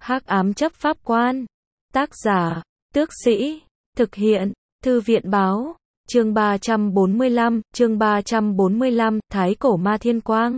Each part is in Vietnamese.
Hắc ám chấp pháp quan. Tác giả, Tước Sĩ. Thực hiện, Thư viện báo. Chương 345, Thái cổ ma thiên quang.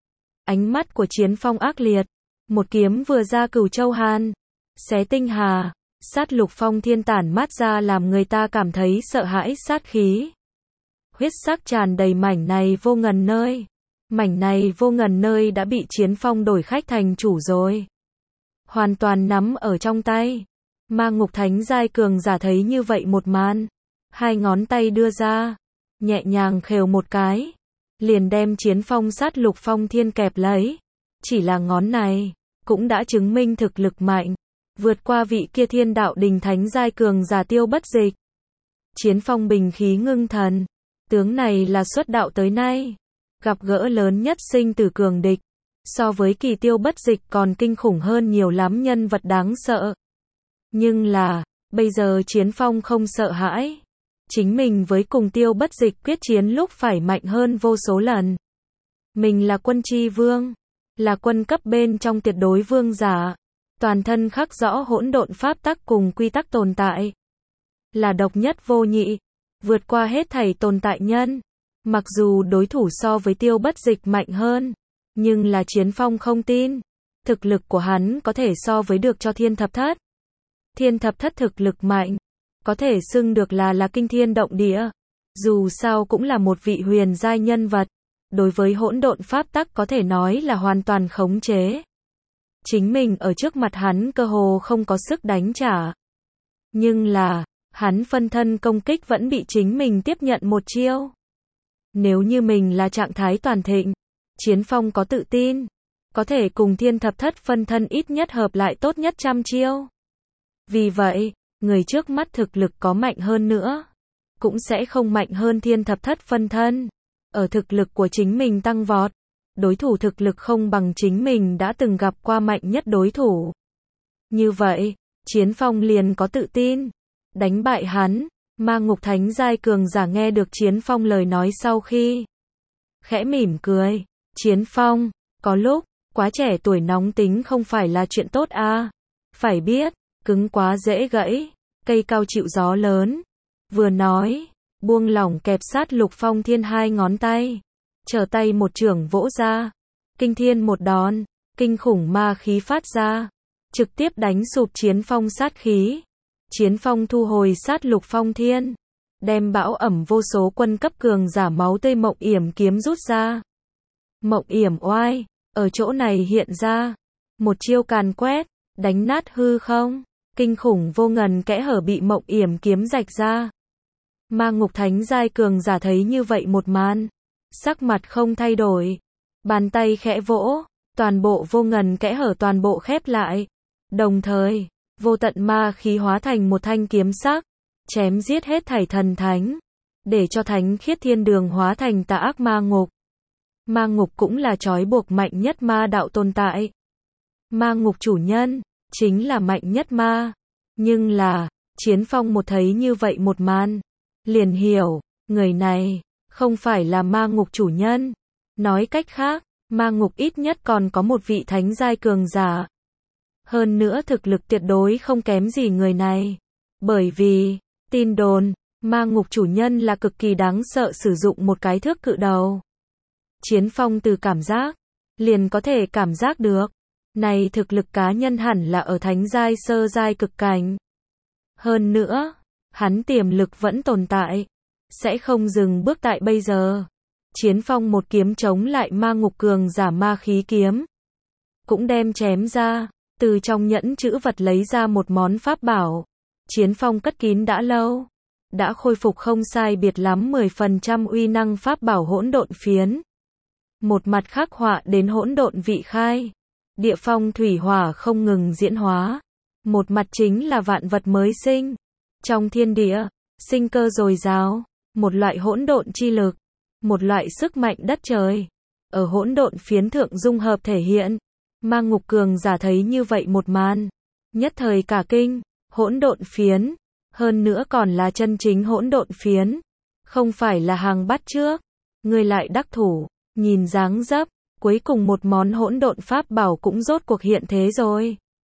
Ánh mắt của Chiến Phong ác liệt. Một kiếm vừa ra Cửu Châu Hàn. Xé tinh hà, sát lục phong thiên tản mát ra làm người ta cảm thấy sợ hãi sát khí. Huyết sắc tràn đầy mảnh này vô ngần nơi. Mảnh này vô ngần nơi đã bị Chiến Phong đổi khách thành chủ rồi. Hoàn toàn nắm ở trong tay. Ma ngục thánh giai cường giả thấy như vậy một màn. Hai ngón tay đưa ra. Nhẹ nhàng khều một cái. Liền đem Chiến Phong sát lục phong thiên kẹp lấy. Chỉ là ngón này. Cũng đã chứng minh thực lực mạnh. Vượt qua vị kia thiên đạo đình thánh giai cường giả Tiêu Bất Dịch. Chiến Phong bình khí ngưng thần. Tướng này là xuất đạo tới nay. Gặp gỡ lớn nhất sinh tử cường địch. So với Kỳ Tiêu Bất Dịch còn kinh khủng hơn nhiều lắm nhân vật đáng sợ. Nhưng là, bây giờ Chiến Phong không sợ hãi. Chính mình với cùng Tiêu Bất Dịch quyết chiến lúc phải mạnh hơn vô số lần. Mình là quân chi vương. Là quân cấp bên trong tuyệt đối vương giả. Toàn thân khắc rõ hỗn độn pháp tắc cùng quy tắc tồn tại. Là độc nhất vô nhị. Vượt qua hết thảy tồn tại nhân. Mặc dù đối thủ so với Tiêu Bất Dịch mạnh hơn. Nhưng là Chiến Phong không tin. Thực lực của hắn có thể so với được cho Thiên Thập Thất. Thiên Thập Thất thực lực mạnh. Có thể xưng được là kinh thiên động địa. Dù sao cũng là một vị huyền giai nhân vật. Đối với hỗn độn pháp tắc có thể nói là hoàn toàn khống chế. Chính mình ở trước mặt hắn cơ hồ không có sức đánh trả. Nhưng là, hắn phân thân công kích vẫn bị chính mình tiếp nhận một chiêu. Nếu như mình là trạng thái toàn thịnh, Chiến Phong có tự tin, có thể cùng Thiên Thập Thất phân thân ít nhất hợp lại tốt nhất 100 chiêu. Vì vậy, người trước mắt thực lực có mạnh hơn nữa, cũng sẽ không mạnh hơn Thiên Thập Thất phân thân. Ở thực lực của chính mình tăng vọt, đối thủ thực lực không bằng chính mình đã từng gặp qua mạnh nhất đối thủ. Như vậy, Chiến Phong liền có tự tin, đánh bại hắn. Ma ngục thánh giai cường giả nghe được Chiến Phong lời nói sau khi khẽ mỉm cười. Chiến Phong, có lúc, quá trẻ tuổi nóng tính không phải là chuyện tốt à. Phải biết, cứng quá dễ gãy, cây cao chịu gió lớn. Vừa nói, buông lỏng kẹp sát lục phong thiên hai ngón tay. Trở tay một chưởng vỗ ra. Kinh thiên một đòn, kinh khủng ma khí phát ra. Trực tiếp đánh sụp Chiến Phong sát khí. Chiến Phong thu hồi sát lục phong thiên. Đem bão ẩm vô số quân cấp cường giả máu tươi Mộng Yểm kiếm rút ra. Mộng Yểm oai, ở chỗ này hiện ra. Một chiêu càn quét, đánh nát hư không. Kinh khủng vô ngần kẽ hở bị Mộng Yểm kiếm rạch ra. Ma ngục thánh giai cường giả thấy như vậy một màn. Sắc mặt không thay đổi. Bàn tay khẽ vỗ, toàn bộ vô ngần kẽ hở toàn bộ khép lại. Đồng thời, vô tận ma khí hóa thành một thanh kiếm sắc. Chém giết hết thảy thần thánh. Để cho thánh khiết thiên đường hóa thành tà ác ma ngục. Ma ngục cũng là trói buộc mạnh nhất ma đạo tồn tại. Ma ngục chủ nhân, chính là mạnh nhất ma. Nhưng là, Chiến Phong một thấy như vậy một màn. Liền hiểu, người này, không phải là ma ngục chủ nhân. Nói cách khác, ma ngục ít nhất còn có một vị thánh giai cường giả. Hơn nữa thực lực tuyệt đối không kém gì người này. Bởi vì, tin đồn, ma ngục chủ nhân là cực kỳ đáng sợ sử dụng một cái thước cự đầu. Chiến Phong từ cảm giác, liền có thể cảm giác được. Này thực lực cá nhân hẳn là ở thánh giai sơ giai cực cảnh. Hơn nữa, hắn tiềm lực vẫn tồn tại. Sẽ không dừng bước tại bây giờ. Chiến Phong một kiếm chống lại ma ngục cường giả ma khí kiếm. Cũng đem chém ra. Từ trong nhẫn chữ vật lấy ra một món pháp bảo. Chiến Phong cất kín đã lâu. Đã khôi phục không sai biệt lắm 10% uy năng pháp bảo hỗn độn phiến. Một mặt khắc họa đến hỗn độn vị khai. Địa phong thủy hỏa không ngừng diễn hóa. Một mặt chính là vạn vật mới sinh. Trong thiên địa, sinh cơ dồi dào. Một loại hỗn độn chi lực. Một loại sức mạnh đất trời. Ở hỗn độn phiến thượng dung hợp thể hiện. Ma ngục cường giả thấy như vậy một màn. Nhất thời cả kinh. Hỗn độn phiến. Hơn nữa còn là chân chính hỗn độn phiến. Không phải là hàng bắt trước. Người lại đắc thủ. Nhìn dáng dấp. Cuối cùng một món hỗn độn pháp bảo cũng rốt cuộc hiện thế rồi.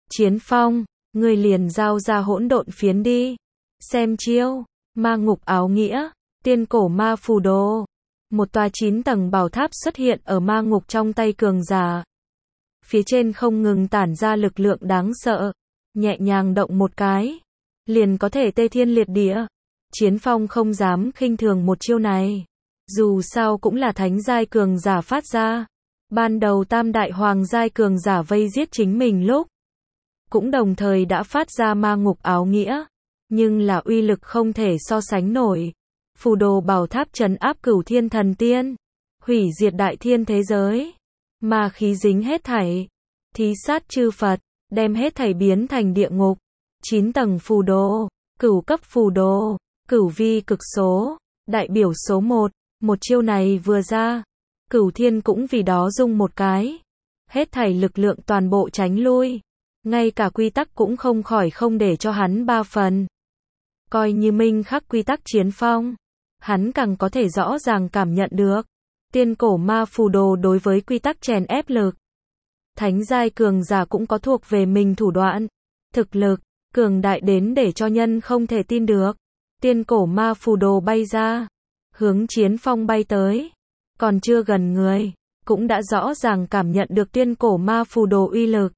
Chiến Phong, ngươi liền giao ra hỗn độn phiến đi. Xem chiêu, ma ngục áo nghĩa, tiên cổ ma phù đồ. Một tòa 9 tầng bảo tháp xuất hiện ở ma ngục trong tay cường giả. Phía trên không ngừng tản ra lực lượng đáng sợ, nhẹ nhàng động một cái, liền có thể tê thiên liệt địa. Chiến Phong không dám khinh thường một chiêu này. Dù sao cũng là thánh giai cường giả phát ra. Ban đầu tam đại hoàng giai cường giả vây giết chính mình lúc, cũng đồng thời đã phát ra ma ngục áo nghĩa. Nhưng là uy lực không thể so sánh nổi. Phù đồ bảo tháp trấn áp cửu thiên thần tiên, hủy diệt đại thiên thế giới. Ma khí dính hết thảy, thí sát chư Phật, đem hết thảy biến thành địa ngục. 9 tầng phù đồ, cửu cấp phù đồ, cửu vi cực số, đại biểu số 1. Một chiêu này vừa ra, cửu thiên cũng vì đó rung một cái. Hết thảy lực lượng toàn bộ tránh lui. Ngay cả quy tắc cũng không khỏi không để cho hắn 3 phần. Coi như minh khắc quy tắc Chiến Phong, hắn càng có thể rõ ràng cảm nhận được. Tiên cổ ma phù đồ đối với quy tắc chèn ép lực. Thánh giai cường giả cũng có thuộc về mình thủ đoạn. Thực lực, cường đại đến để cho nhân không thể tin được. Tiên cổ ma phù đồ bay ra, hướng Chiến Phong bay tới. Còn chưa gần người, cũng đã rõ ràng cảm nhận được tiên cổ ma phù đồ uy lực.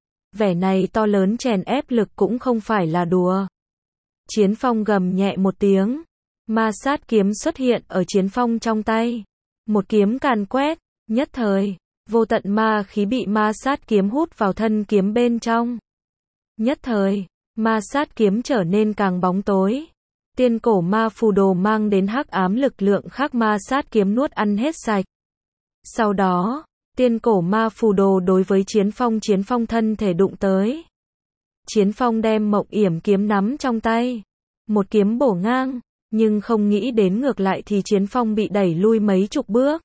Vẻ này to lớn chèn ép lực cũng không phải là đùa. Chiến Phong gầm nhẹ một tiếng. Ma sát kiếm xuất hiện ở Chiến Phong trong tay. Một kiếm càn quét, nhất thời, vô tận ma khí bị ma sát kiếm hút vào thân kiếm bên trong. Nhất thời, ma sát kiếm trở nên càng bóng tối. Tiên cổ ma phù đồ mang đến hắc ám lực lượng khác ma sát kiếm nuốt ăn hết sạch. Sau đó, tiên cổ ma phù đồ đối với Chiến Phong thân thể đụng tới. Chiến Phong đem mộng yểm kiếm nắm trong tay. Một kiếm bổ ngang, nhưng không nghĩ đến ngược lại thì Chiến Phong bị đẩy lui mấy chục bước.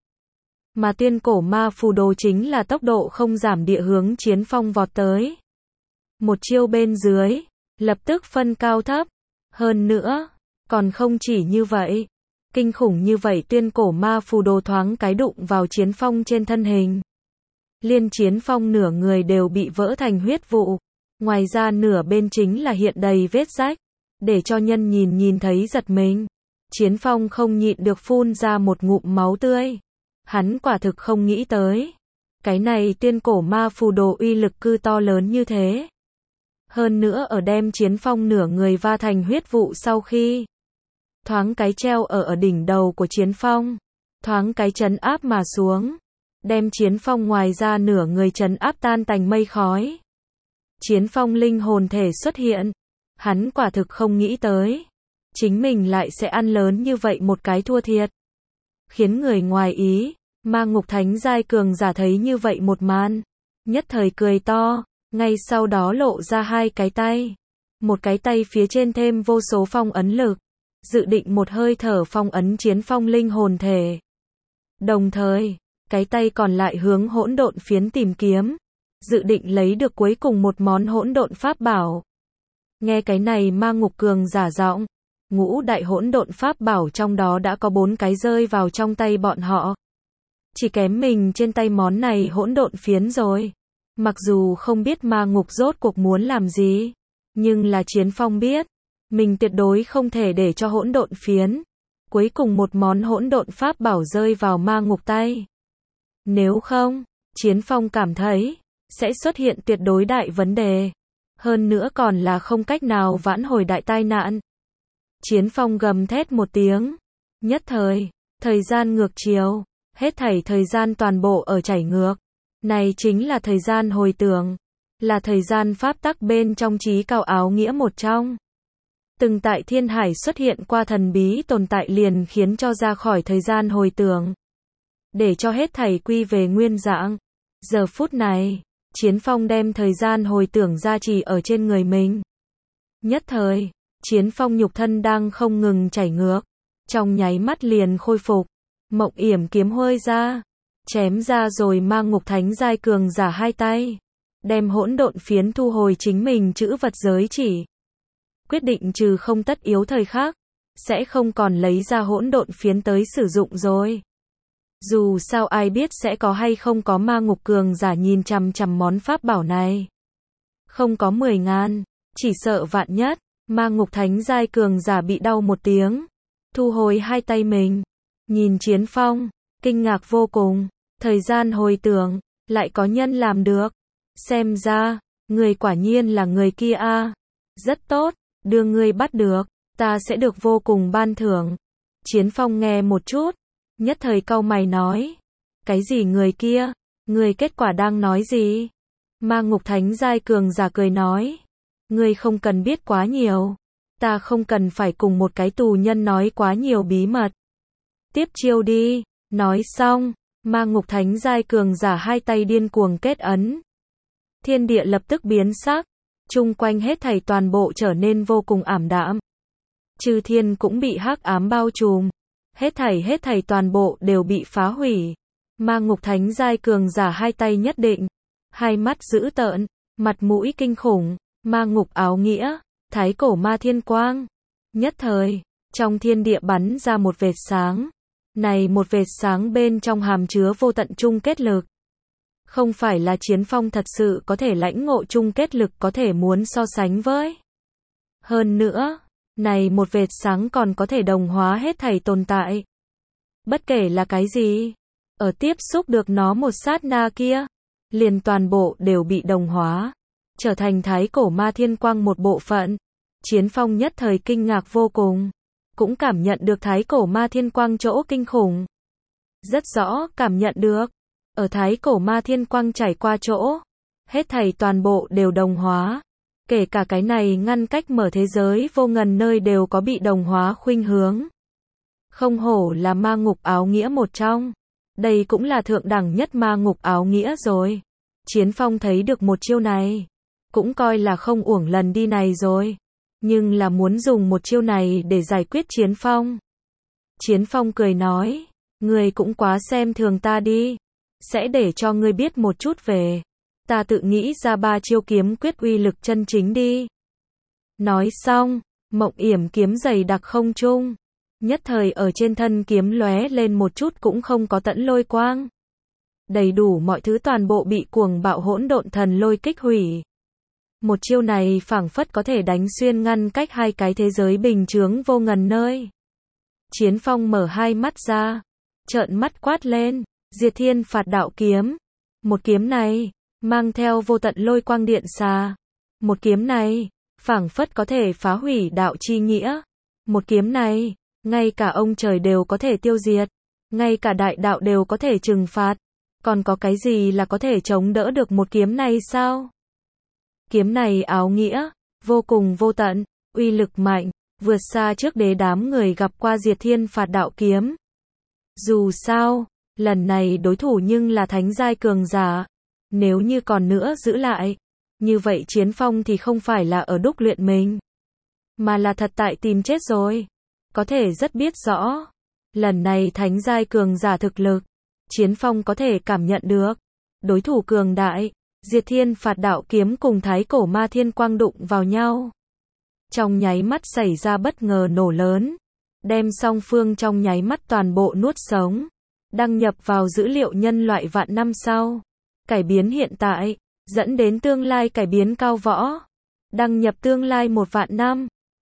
Mà tiên cổ ma phù đồ chính là tốc độ không giảm địa hướng Chiến Phong vọt tới. Một chiêu bên dưới, lập tức phân cao thấp. Hơn nữa, còn không chỉ như vậy. Kinh khủng như vậy tiên cổ ma phù đồ thoáng cái đụng vào Chiến Phong trên thân hình. Liên Chiến Phong nửa người đều bị vỡ thành huyết vụ. Ngoài ra nửa bên chính là hiện đầy vết rách. Để cho nhân nhìn thấy giật mình. Chiến Phong không nhịn được phun ra một ngụm máu tươi. Hắn quả thực không nghĩ tới. Cái này tiên cổ ma phù đồ uy lực cư to lớn như thế. Hơn nữa ở đem Chiến Phong nửa người va thành huyết vụ sau khi thoáng cái treo ở đỉnh đầu của Chiến Phong, thoáng cái trấn áp mà xuống, đem Chiến Phong ngoài ra nửa người trấn áp tan tành mây khói. Chiến Phong linh hồn thể xuất hiện, hắn quả thực không nghĩ tới, chính mình lại sẽ ăn lớn như vậy một cái thua thiệt. Khiến người ngoài ý, ma ngục thánh giai cường giả thấy như vậy một màn, nhất thời cười to, ngay sau đó lộ ra hai cái tay. Một cái tay phía trên thêm vô số phong ấn lực, dự định một hơi thở phong ấn Chiến Phong linh hồn thể. Đồng thời, cái tay còn lại hướng hỗn độn phiến tìm kiếm, dự định lấy được cuối cùng một món hỗn độn pháp bảo. Nghe cái này ma ngục cường giả giọng, ngũ đại hỗn độn pháp bảo trong đó đã có 4 cái rơi vào trong tay bọn họ. Chỉ kém mình trên tay món này hỗn độn phiến rồi. Mặc dù không biết ma ngục rốt cuộc muốn làm gì, nhưng là Chiến Phong biết, mình tuyệt đối không thể để cho hỗn độn phiến, cuối cùng một món hỗn độn pháp bảo rơi vào ma ngục tay. Nếu không, Chiến Phong cảm thấy, sẽ xuất hiện tuyệt đối đại vấn đề. Hơn nữa còn là không cách nào vãn hồi đại tai nạn. Chiến Phong gầm thét một tiếng. Nhất thời, thời gian ngược chiều, hết thảy thời gian toàn bộ ở chảy ngược. Này chính là thời gian hồi tưởng, là thời gian pháp tắc bên trong trí cao áo nghĩa một trong. Từng tại thiên hải xuất hiện qua thần bí tồn tại liền khiến cho ra khỏi thời gian hồi tưởng. Để cho hết thảy quy về nguyên dạng. Giờ phút này, Chiến Phong đem thời gian hồi tưởng gia trì ở trên người mình. Nhất thời, Chiến Phong nhục thân đang không ngừng chảy ngược. Trong nháy mắt liền khôi phục. Mộng yểm kiếm hơi ra. Chém ra rồi ma ngục thánh giai cường giả hai tay. Đem hỗn độn phiến thu hồi chính mình chữ vật giới chỉ. Quyết định trừ không tất yếu thời khác. Sẽ không còn lấy ra hỗn độn phiến tới sử dụng rồi. Dù sao ai biết sẽ có hay không có ma ngục cường giả nhìn chằm chằm món pháp bảo này. không có 10.000, chỉ sợ vạn nhất, ma ngục thánh giai cường giả bị đau một tiếng, thu hồi hai tay mình, nhìn Chiến Phong, kinh ngạc vô cùng, thời gian hồi tưởng, lại có nhân làm được, xem ra, người quả nhiên là người kia a, rất tốt, đưa ngươi bắt được, ta sẽ được vô cùng ban thưởng. Chiến Phong nghe một chút, nhất thời cau mày nói, cái gì người kia, người kết quả đang nói gì? Ma ngục thánh giai cường giả cười nói, ngươi không cần biết quá nhiều, ta không cần phải cùng một cái tù nhân nói quá nhiều bí mật. Tiếp chiêu đi, nói xong, ma ngục thánh giai cường giả hai tay điên cuồng kết ấn. Thiên địa lập tức biến sắc, chung quanh hết thảy toàn bộ trở nên vô cùng ảm đạm. Chư thiên cũng bị hắc ám bao trùm, hết thảy toàn bộ đều bị phá hủy. Ma ngục thánh giai cường giả hai tay nhất định, hai mắt dữ tợn, mặt mũi kinh khủng, ma ngục áo nghĩa, thái cổ ma thiên quang. Nhất thời, trong thiên địa bắn ra một vệt sáng. Này một vệt sáng bên trong hàm chứa vô tận chung kết lực. Không phải là Chiến Phong thật sự có thể lãnh ngộ chung kết lực có thể muốn so sánh với. Hơn nữa, này một vệt sáng còn có thể đồng hóa hết thảy tồn tại. Bất kể là cái gì, ở tiếp xúc được nó một sát na kia, liền toàn bộ đều bị đồng hóa, trở thành thái cổ ma thiên quang một bộ phận. Chiến Phong nhất thời kinh ngạc vô cùng, cũng cảm nhận được thái cổ ma thiên quang chỗ kinh khủng. Rất rõ cảm nhận được, ở thái cổ ma thiên quang trải qua chỗ, hết thảy toàn bộ đều đồng hóa, kể cả cái này ngăn cách mở thế giới vô ngần nơi đều có bị đồng hóa khuynh hướng. Không hổ là ma ngục áo nghĩa một trong, đây cũng là thượng đẳng nhất ma ngục áo nghĩa rồi. Chiến Phong thấy được một chiêu này, cũng coi là không uổng lần đi này rồi, nhưng là muốn dùng một chiêu này để giải quyết Chiến Phong. Chiến Phong cười nói, ngươi cũng quá xem thường ta đi, sẽ để cho ngươi biết một chút về, ta tự nghĩ ra 3 chiêu kiếm quyết uy lực chân chính đi. Nói xong, mộng yểm kiếm dày đặc không trung, nhất thời ở trên thân kiếm lóe lên một chút cũng không có tẫn lôi quang. Đầy đủ mọi thứ toàn bộ bị cuồng bạo hỗn độn thần lôi kích hủy. Một chiêu này phảng phất có thể đánh xuyên ngăn cách hai cái thế giới bình chướng vô ngần nơi. Chiến Phong mở hai mắt ra, trợn mắt quát lên, Diệt Thiên Phạt Đạo Kiếm. Một kiếm này, mang theo vô tận lôi quang điện xà. Một kiếm này, phảng phất có thể phá hủy đạo chi nghĩa. Một kiếm này, ngay cả ông trời đều có thể tiêu diệt, ngay cả đại đạo đều có thể trừng phạt. Còn có cái gì là có thể chống đỡ được một kiếm này sao? Kiếm này áo nghĩa, vô cùng vô tận, uy lực mạnh, vượt xa trước đế đám người gặp qua Diệt Thiên Phạt Đạo Kiếm. Dù sao, lần này đối thủ nhưng là thánh giai cường giả, nếu như còn nữa giữ lại, như vậy Chiến Phong thì không phải là ở đúc luyện mình, mà là thật tại tìm chết rồi. Có thể rất biết rõ, lần này thánh giai cường giả thực lực, Chiến Phong có thể cảm nhận được, đối thủ cường đại, Diệt Thiên Phạt Đạo Kiếm cùng thái cổ ma thiên quang đụng vào nhau. Trong nháy mắt xảy ra bất ngờ nổ lớn, đem song phương trong nháy mắt toàn bộ nuốt sống, đăng nhập vào dữ liệu nhân loại vạn năm sau, cải biến hiện tại, dẫn đến tương lai cải biến cao võ, đăng nhập tương lai 1 vạn năm.